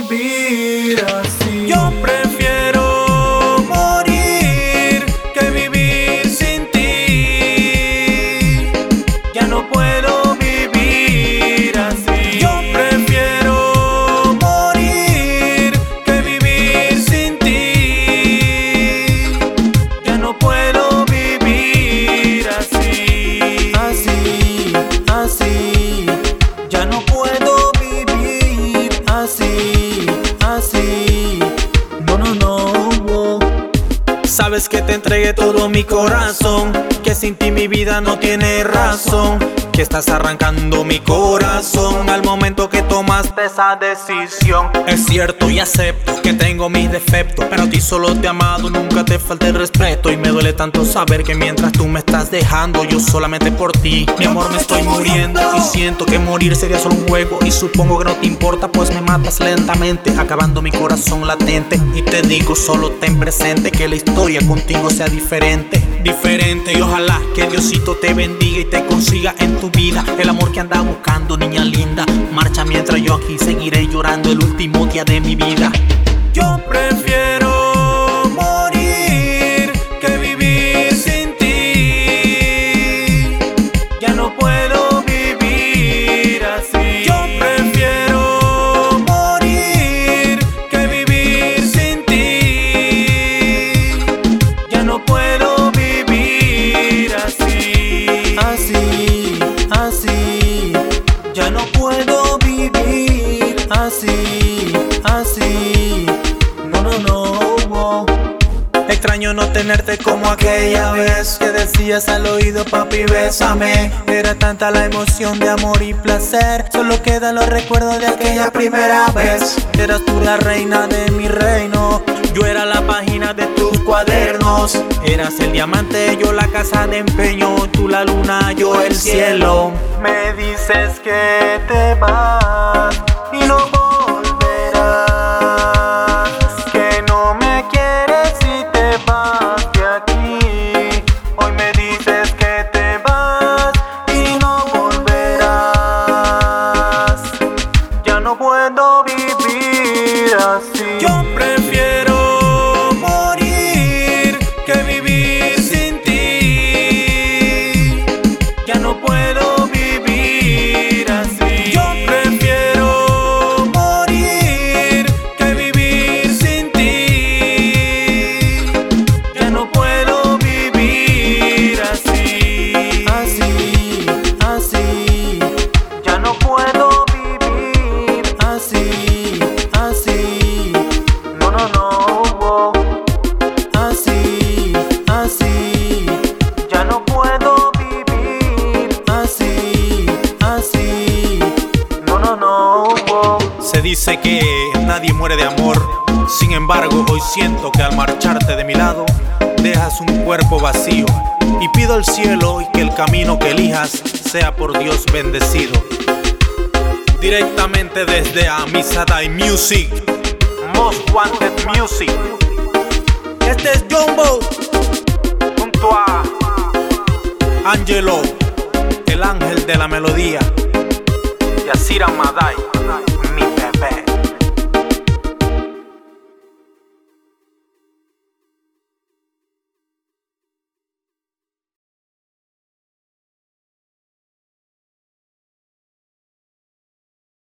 vivir así. Yo prefiero morir que vivir sin ti. Ya no puedo vivir así. Yo prefiero morir que vivir sin ti. Ya no puedo vivir así. Así, así, ya no puedo vivir así, así. No, no, no. Sabes que te entregué todo mi corazón, que sin ti mi vida no tiene razón, que estás arrancando mi corazón al momento que tomaste esa decisión. Es cierto y acepto que tengo mis defectos, pero a ti solo te he amado, nunca te falté el respeto. Y me duele tanto saber que mientras tú me estás dejando, yo solamente por ti, mi amor, me estoy muriendo. Y siento que morir sería solo un juego, y supongo que no te importa, pues me matas lentamente, acabando mi corazón latente. Y te digo, solo ten presente que la historia contigo sea diferente. Diferente, y ojalá que Diosito te bendiga y te consiga en tu vida el amor que anda buscando, niña linda. Marcha mientras yo aquí seguiré llorando el último día de mi vida. Yo prefiero morir que vivir sin ti. Ya no puedo vivir así. Yo prefiero morir que vivir sin ti. Ya no puedo vivir así. Así, así, ya no puedo vivir así, así. No, no, no. Extraño no tenerte como aquella vez que decías al oído, papi, bésame. Era tanta la emoción de amor y placer, solo quedan los recuerdos de aquella primera vez. Eras tú la reina de mi reino, Yo era la página de tus cuadernos. Eras el diamante, yo la casa de empeño. Tú la luna, yo el cielo. Me dices que te vas y no volverás, que no me quieres y te vas de aquí. Hoy me dices que te vas y no volverás. Ya no puedo vivir así. Yo prefiero morir que vivir sin ti. Ya no puedo vivir así. Yo prefiero morir que vivir sin ti. Ya no puedo vivir así. así, así, Ya no puedo vivir así, así. No, no, no. Así, así, Ya no puedo vivir. así, así. No, no, no. Se dice que nadie muere de amor. Sin embargo, hoy siento que al marcharte de mi lado, dejas un cuerpo vacío. Y pido al cielo y que el camino que elijas sea por Dios bendecido. Directamente desde Amisadai Music, Most Wanted Music. Este es Jumbo junto a Angelo, el ángel de la melodía, y Asira Madai.